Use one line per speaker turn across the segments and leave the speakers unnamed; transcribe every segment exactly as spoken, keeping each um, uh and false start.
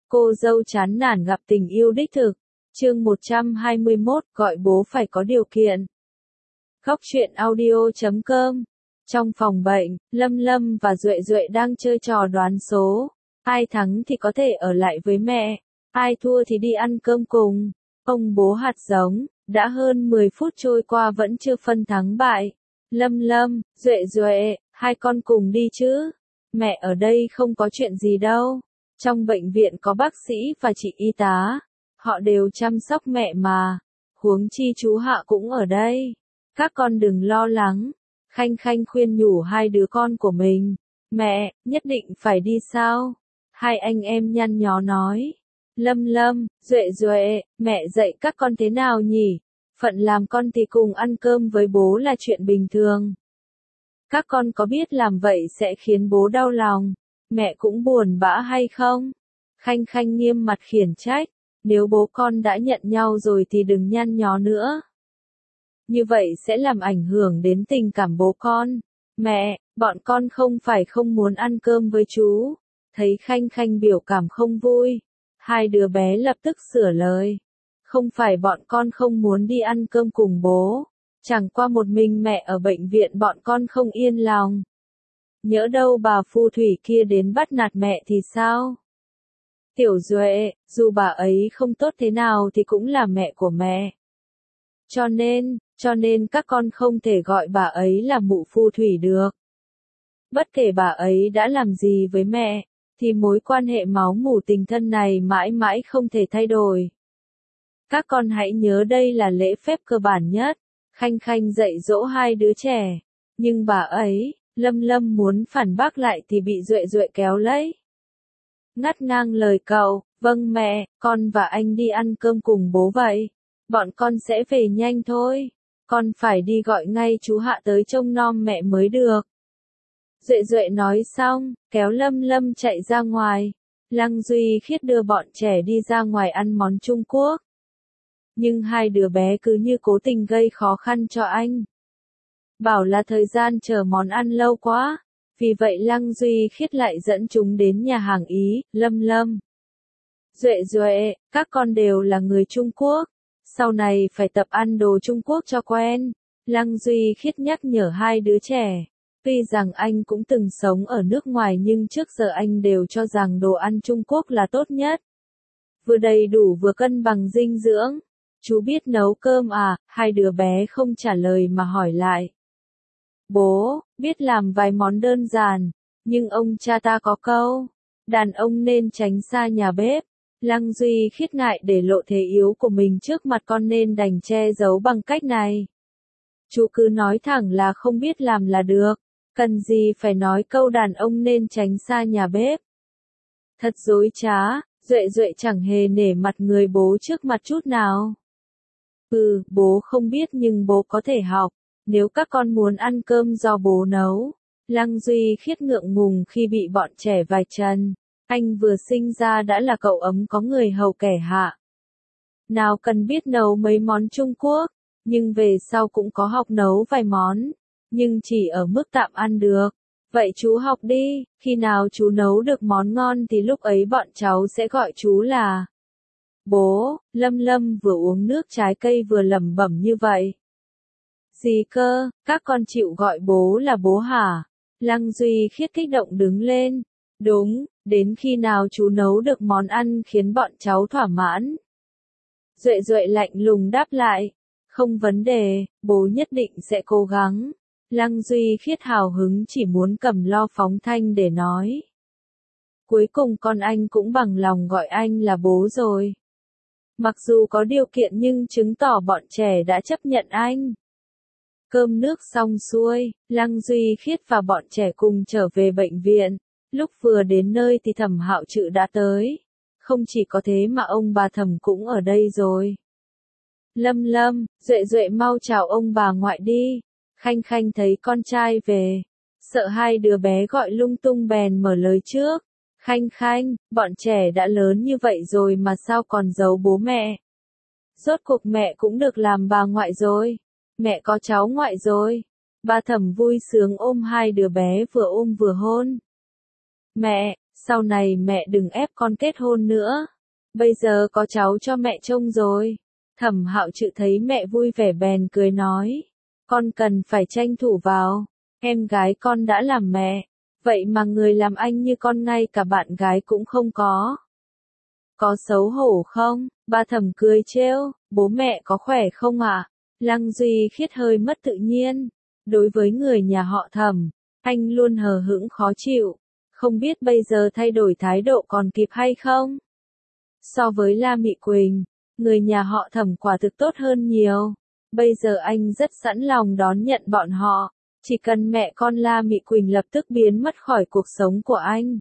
Cô dâu chán nản gặp tình yêu đích thực. Chương một trăm hai mươi mốt, gọi bố phải có điều kiện. Góc truyện audio chấm com. Trong phòng bệnh, Lâm Lâm và Duệ Duệ đang chơi trò đoán số. Ai thắng thì có thể ở lại với mẹ, ai thua thì đi ăn cơm cùng. Ông bố hạt giống, đã hơn mười phút trôi qua vẫn chưa phân thắng bại. Lâm Lâm, Duệ Duệ, hai con cùng đi chứ? Mẹ ở đây không có chuyện gì đâu. Trong bệnh viện có bác sĩ và chị y tá. Họ đều chăm sóc mẹ mà. Huống chi chú Hạ cũng ở đây. Các con đừng lo lắng. Khanh Khanh khuyên nhủ hai đứa con của mình. Mẹ, nhất định phải đi sao? Hai anh em nhăn nhó nói. Lâm Lâm, Duệ Duệ, mẹ dạy các con thế nào nhỉ? Phận làm con thì cùng ăn cơm với bố là chuyện bình thường. Các con có biết làm vậy sẽ khiến bố đau lòng, mẹ cũng buồn bã hay không? Khanh Khanh nghiêm mặt khiển trách. Nếu bố con đã nhận nhau rồi thì đừng nhăn nhó nữa. Như vậy sẽ làm ảnh hưởng đến tình cảm bố con. Mẹ, bọn con không phải không muốn ăn cơm với chú. Thấy Khanh Khanh biểu cảm không vui, hai đứa bé lập tức sửa lời. Không phải bọn con không muốn đi ăn cơm cùng bố. Chẳng qua một mình mẹ ở bệnh viện bọn con không yên lòng. Nhỡ đâu bà phù thủy kia đến bắt nạt mẹ thì sao? Tiểu Duệ, dù bà ấy không tốt thế nào thì cũng là mẹ của mẹ. Cho nên, cho nên các con không thể gọi bà ấy là mụ phù thủy được. Bất kể bà ấy đã làm gì với mẹ, thì mối quan hệ máu mủ tình thân này mãi mãi không thể thay đổi. Các con hãy nhớ đây là lễ phép cơ bản nhất. Khanh Khanh dạy dỗ hai đứa trẻ. Nhưng bà ấy, Lâm Lâm muốn phản bác lại thì bị Duệ Duệ kéo lấy. Ngắt ngang lời cậu, vâng mẹ, con và anh đi ăn cơm cùng bố vậy. Bọn con sẽ về nhanh thôi. Con phải đi gọi ngay chú Hạ tới trông nom mẹ mới được. Duệ Duệ nói xong, kéo Lâm Lâm chạy ra ngoài. Lăng Duy Khiết đưa bọn trẻ đi ra ngoài ăn món Trung Quốc. Nhưng hai đứa bé cứ như cố tình gây khó khăn cho anh. Bảo là thời gian chờ món ăn lâu quá. Vì vậy Lăng Duy Khiết lại dẫn chúng đến nhà hàng Ý. Lâm Lâm, Duệ Duệ, các con đều là người Trung Quốc. Sau này phải tập ăn đồ Trung Quốc cho quen. Lăng Duy Khiết nhắc nhở hai đứa trẻ. Tuy rằng anh cũng từng sống ở nước ngoài nhưng trước giờ anh đều cho rằng đồ ăn Trung Quốc là tốt nhất. Vừa đầy đủ vừa cân bằng dinh dưỡng. Chú biết nấu cơm à? Hai đứa bé không trả lời mà hỏi lại. Bố, biết làm vài món đơn giản, nhưng ông cha ta có câu, đàn ông nên tránh xa nhà bếp. Lăng Duy Khiết ngại để lộ thế yếu của mình trước mặt con nên đành che giấu bằng cách này. Chú cứ nói thẳng là không biết làm là được, cần gì phải nói câu đàn ông nên tránh xa nhà bếp. Thật dối trá, Duệ Duệ chẳng hề nể mặt người bố trước mặt chút nào. Ừ, bố không biết nhưng bố có thể học. Nếu các con muốn ăn cơm do bố nấu. Lăng Duy Khiết ngượng ngùng khi bị bọn trẻ vạch trần. Anh vừa sinh ra đã là cậu ấm có người hầu kẻ hạ. Nào cần biết nấu mấy món Trung Quốc, nhưng về sau cũng có học nấu vài món, nhưng chỉ ở mức tạm ăn được. Vậy chú học đi, khi nào chú nấu được món ngon thì lúc ấy bọn cháu sẽ gọi chú là bố. Lâm Lâm vừa uống nước trái cây vừa lẩm bẩm như vậy. Gì cơ, các con chịu gọi bố là bố hả? Lăng Duy Khiết kích động đứng lên. Đúng, đến khi nào chú nấu được món ăn khiến bọn cháu thỏa mãn? Duệ Duệ lạnh lùng đáp lại. Không vấn đề, bố nhất định sẽ cố gắng. Lăng Duy Khiết hào hứng chỉ muốn cầm lo phóng thanh để nói. Cuối cùng con anh cũng bằng lòng gọi anh là bố rồi. Mặc dù có điều kiện nhưng chứng tỏ bọn trẻ đã chấp nhận anh. Cơm nước xong xuôi, Lăng Duy Khiết và bọn trẻ cùng trở về bệnh viện. Lúc vừa đến nơi thì Thẩm Hạo Trự đã tới. Không chỉ có thế mà ông bà Thẩm cũng ở đây rồi. Lâm Lâm, Duệ Duệ mau chào ông bà ngoại đi. Khanh Khanh thấy con trai về. Sợ hai đứa bé gọi lung tung bèn mở lời trước. Khanh Khanh, bọn trẻ đã lớn như vậy rồi mà sao còn giấu bố mẹ? Rốt cuộc mẹ cũng được làm bà ngoại rồi. Mẹ có cháu ngoại rồi. Bà Thẩm vui sướng ôm hai đứa bé vừa ôm vừa hôn. Mẹ, Sau này mẹ đừng ép con kết hôn nữa. Bây giờ có cháu cho mẹ trông rồi. Thẩm Hạo Trự thấy mẹ vui vẻ bèn cười nói. Con cần phải tranh thủ vào. Em gái con đã làm mẹ. Vậy mà người làm anh như con ngay cả bạn gái cũng không có. Có xấu hổ không? Ba Thẩm cười trêu. Bố mẹ có khỏe không ạ? À? Lăng Duy Khiết hơi mất tự nhiên. Đối với người nhà họ Thẩm, anh luôn hờ hững khó chịu. Không biết bây giờ thay đổi thái độ còn kịp hay không? So với La Mị Quỳnh, người nhà họ Thẩm quả thực tốt hơn nhiều. Bây giờ anh rất sẵn lòng đón nhận bọn họ. Chỉ cần mẹ con La Mị Quỳnh lập tức biến mất khỏi cuộc sống của anh.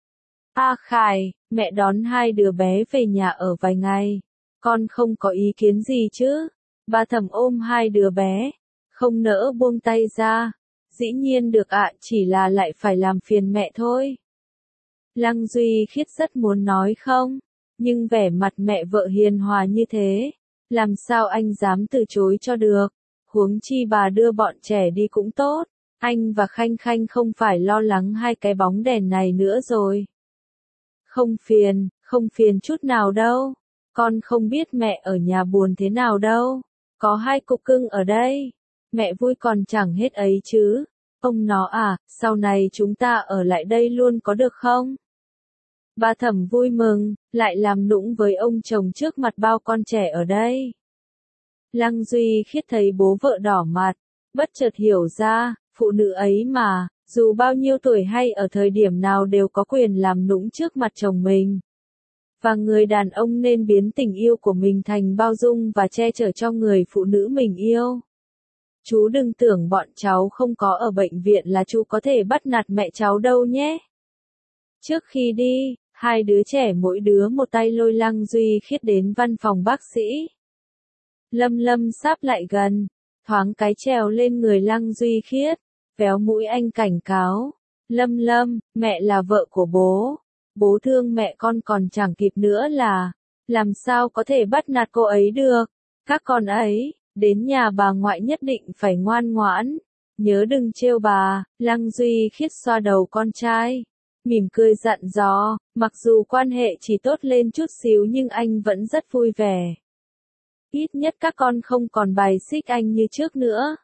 A Khải, mẹ đón hai đứa bé về nhà ở vài ngày. Con không có ý kiến gì chứ? Ba Thẩm ôm hai đứa bé, không nỡ buông tay ra. Dĩ nhiên được ạ, chỉ là lại phải làm phiền mẹ thôi. Lăng Duy Khiết rất muốn nói không, nhưng vẻ mặt mẹ vợ hiền hòa như thế, làm sao anh dám từ chối cho được. Huống chi bà đưa bọn trẻ đi cũng tốt, anh và Khanh Khanh không phải lo lắng hai cái bóng đèn này nữa rồi. Không phiền, không phiền chút nào đâu. Con không biết mẹ ở nhà buồn thế nào đâu. Có hai cục cưng ở đây. Mẹ vui còn chẳng hết ấy chứ. Ông nó à, sau này chúng ta ở lại đây luôn có được không? Bà Thẩm vui mừng, lại làm nũng với ông chồng trước mặt bao con trẻ ở đây. Lăng Duy Khiết thấy bố vợ đỏ mặt, bất chợt hiểu ra, phụ nữ ấy mà, dù bao nhiêu tuổi hay ở thời điểm nào đều có quyền làm nũng trước mặt chồng mình. Và người đàn ông nên biến tình yêu của mình thành bao dung và che chở cho người phụ nữ mình yêu. Chú đừng tưởng bọn cháu không có ở bệnh viện là chú có thể bắt nạt mẹ cháu đâu nhé. Trước khi đi, hai đứa trẻ mỗi đứa một tay lôi Lăng Duy Khiết đến văn phòng bác sĩ. Lâm Lâm sáp lại gần, thoáng cái trèo lên người Lăng Duy Khiết, véo mũi anh cảnh cáo. Lâm Lâm, mẹ là vợ của bố. Bố thương mẹ con còn chẳng kịp nữa là, làm sao có thể bắt nạt cô ấy được. Các con ấy, đến nhà bà ngoại nhất định phải ngoan ngoãn. Nhớ đừng trêu bà. Lăng Duy Khiết xoa đầu con trai, mỉm cười dặn dò, mặc dù quan hệ chỉ tốt lên chút xíu nhưng anh vẫn rất vui vẻ. Ít nhất các con không còn bài xích anh như trước nữa.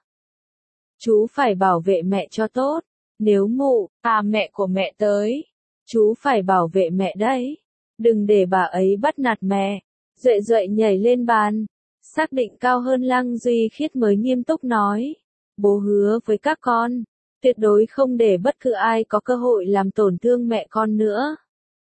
Chú phải bảo vệ mẹ cho tốt. Nếu mụ, à mẹ của mẹ tới, chú phải bảo vệ mẹ đấy. Đừng để bà ấy bắt nạt mẹ. Duệ Duệ nhảy lên bàn, xác định cao hơn Lăng Duy Khiết mới nghiêm túc nói. Bố hứa với các con, tuyệt đối không để bất cứ ai có cơ hội làm tổn thương mẹ con nữa.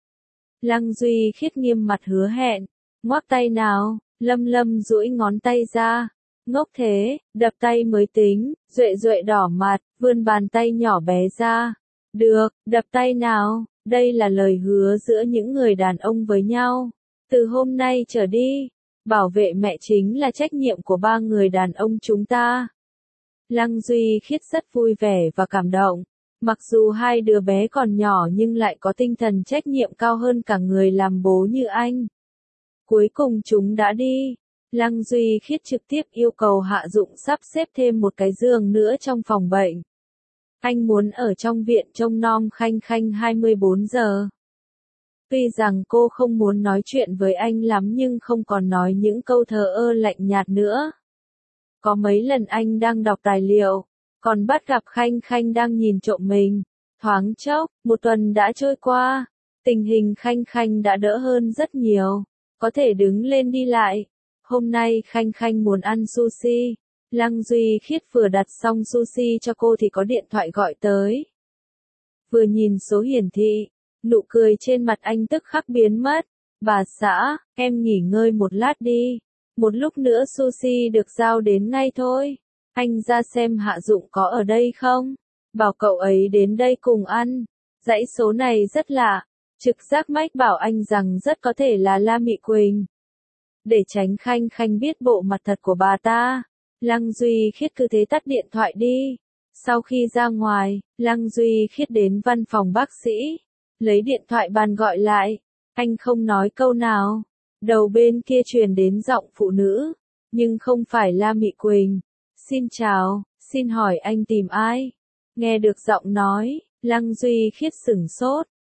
Lăng Duy Khiết nghiêm mặt hứa hẹn, ngoắc tay nào. Lâm Lâm duỗi ngón tay ra. Ngốc thế, đập tay mới tính. Duệ Duệ đỏ mặt, vươn bàn tay nhỏ bé ra. Được, đập tay nào. Đây là lời hứa giữa những người đàn ông với nhau. Từ hôm nay trở đi, bảo vệ mẹ chính là trách nhiệm của ba người đàn ông chúng ta. Lăng Duy Khiết rất vui vẻ và cảm động. Mặc dù hai đứa bé còn nhỏ nhưng lại có tinh thần trách nhiệm cao hơn cả người làm bố như anh. Cuối cùng chúng đã đi. Lăng Duy Khiết trực tiếp yêu cầu Hạ Dụng sắp xếp thêm một cái giường nữa trong phòng bệnh. Anh muốn ở trong viện trông nom Khanh Khanh hai mươi bốn giờ. Tuy rằng cô không muốn nói chuyện với anh lắm nhưng không còn nói những câu thờ ơ lạnh nhạt nữa. Có mấy lần anh đang đọc tài liệu, còn bắt gặp Khanh Khanh đang nhìn trộm mình. Thoáng chốc, một tuần đã trôi qua, tình hình Khanh Khanh đã đỡ hơn rất nhiều, có thể đứng lên đi lại. Hôm nay Khanh Khanh muốn ăn sushi. Lăng Duy Khiết vừa đặt xong sushi cho cô thì có điện thoại gọi tới. Vừa nhìn số hiển thị, nụ cười trên mặt anh tức khắc biến mất. Bà xã, em nghỉ ngơi một lát đi. Một lúc nữa sushi được giao đến ngay thôi. Anh ra xem Hạ Dụng có ở đây không? Bảo cậu ấy đến đây cùng ăn. Dãy số này rất lạ. Trực giác mách bảo anh rằng rất có thể là La Mị Quỳnh. Để tránh Khanh Khanh biết bộ mặt thật của bà ta, Lăng Duy Khiết cứ thế tắt điện thoại đi. Sau khi ra ngoài, Lăng Duy Khiết đến văn phòng bác sĩ, lấy điện thoại bàn gọi lại. Anh không nói câu nào. Đầu bên kia truyền đến giọng phụ nữ, nhưng không phải La Mị Quỳnh. Xin chào, xin hỏi anh tìm ai? Nghe được giọng nói, Lăng Duy Khiết sửng sốt,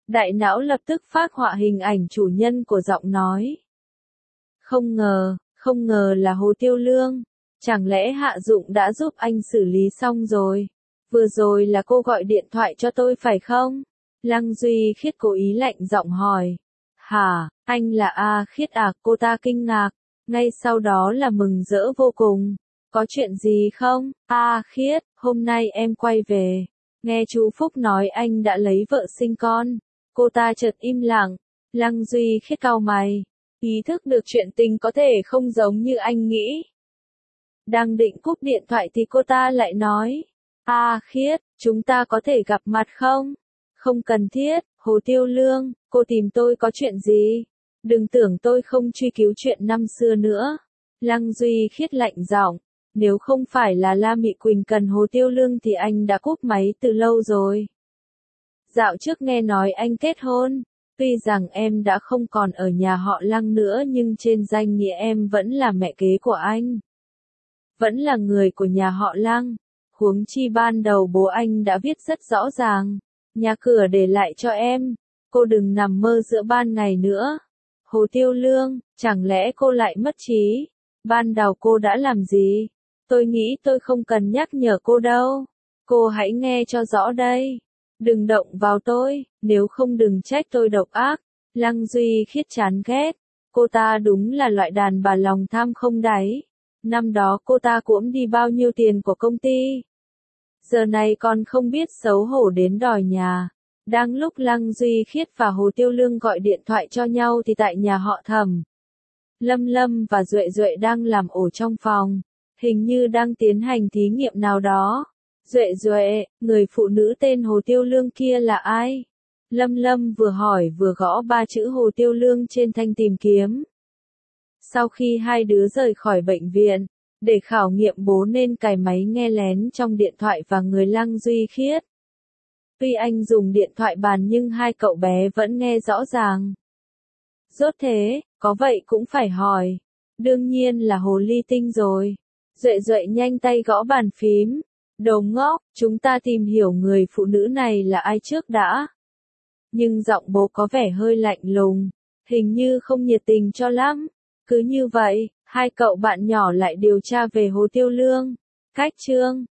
Đại não lập tức phát họa hình ảnh chủ nhân của giọng nói. Không ngờ, không ngờ là Hồ Tiêu Lương. Chẳng lẽ Hạ Dụng đã giúp anh xử lý xong rồi? Vừa rồi là cô gọi điện thoại cho tôi phải không? Lăng Duy Khiết cố ý lạnh giọng hỏi. Hả, anh là A Khiết à? Cô ta kinh ngạc, ngay sau đó là mừng rỡ vô cùng. Có chuyện gì không? A Khiết, hôm nay em quay về. Nghe chú Phúc nói anh đã lấy vợ sinh con. Cô ta chợt im lặng. Lăng Duy Khiết cau mày. Ý thức được chuyện tình có thể không giống như anh nghĩ. Đang định cúp điện thoại thì cô ta lại nói. A Khiết, chúng ta có thể gặp mặt không? Không cần thiết, Hồ Tiêu Lương, cô tìm tôi có chuyện gì? Đừng tưởng tôi không truy cứu chuyện năm xưa nữa. Lăng Duy Khiết lạnh giọng. Nếu không phải là La Mị Quỳnh cần Hồ Tiêu Lương thì anh đã cúp máy từ lâu rồi. Dạo trước nghe nói anh kết hôn. Tuy rằng em đã không còn ở nhà họ Lăng nữa nhưng trên danh nghĩa em vẫn là mẹ kế của anh. Vẫn là người của nhà họ Lăng. Huống chi ban đầu bố anh đã viết rất rõ ràng. Nhà cửa để lại cho em. Cô đừng nằm mơ giữa ban ngày nữa. Hồ Tiêu Lương, chẳng lẽ cô lại mất trí? Ban đầu cô đã làm gì? Tôi nghĩ tôi không cần nhắc nhở cô đâu. Cô hãy nghe cho rõ đây. Đừng động vào tôi, nếu không đừng trách tôi độc ác. Lăng Duy Khiết chán ghét. Cô ta đúng là loại đàn bà lòng tham không đáy. Năm đó cô ta cũng đi bao nhiêu tiền của công ty. Giờ này còn không biết xấu hổ đến đòi nhà. Đang lúc Lăng Duy Khiết và Hồ Tiêu Lương gọi điện thoại cho nhau thì tại nhà họ Thẩm. Lâm Lâm và Duệ Duệ đang làm ổ trong phòng. Hình như đang tiến hành thí nghiệm nào đó. Duệ Duệ, người phụ nữ tên Hồ Tiêu Lương kia là ai? Lâm Lâm vừa hỏi vừa gõ ba chữ Hồ Tiêu Lương trên thanh tìm kiếm. Sau khi hai đứa rời khỏi bệnh viện, để khảo nghiệm bố nên cài máy nghe lén trong điện thoại và người Lăng Duy Khiết. Tuy anh dùng điện thoại bàn nhưng hai cậu bé vẫn nghe rõ ràng. Rốt thế, có vậy cũng phải hỏi. Đương nhiên là Hồ Ly Tinh rồi. Duệ Duệ nhanh tay gõ bàn phím. Đồ ngốc, chúng ta tìm hiểu người phụ nữ này là ai trước đã. Nhưng giọng bố có vẻ hơi lạnh lùng, hình như không nhiệt tình cho lắm. Cứ như vậy, hai cậu bạn nhỏ lại điều tra về Hồ Tiêu Lương. Cách chương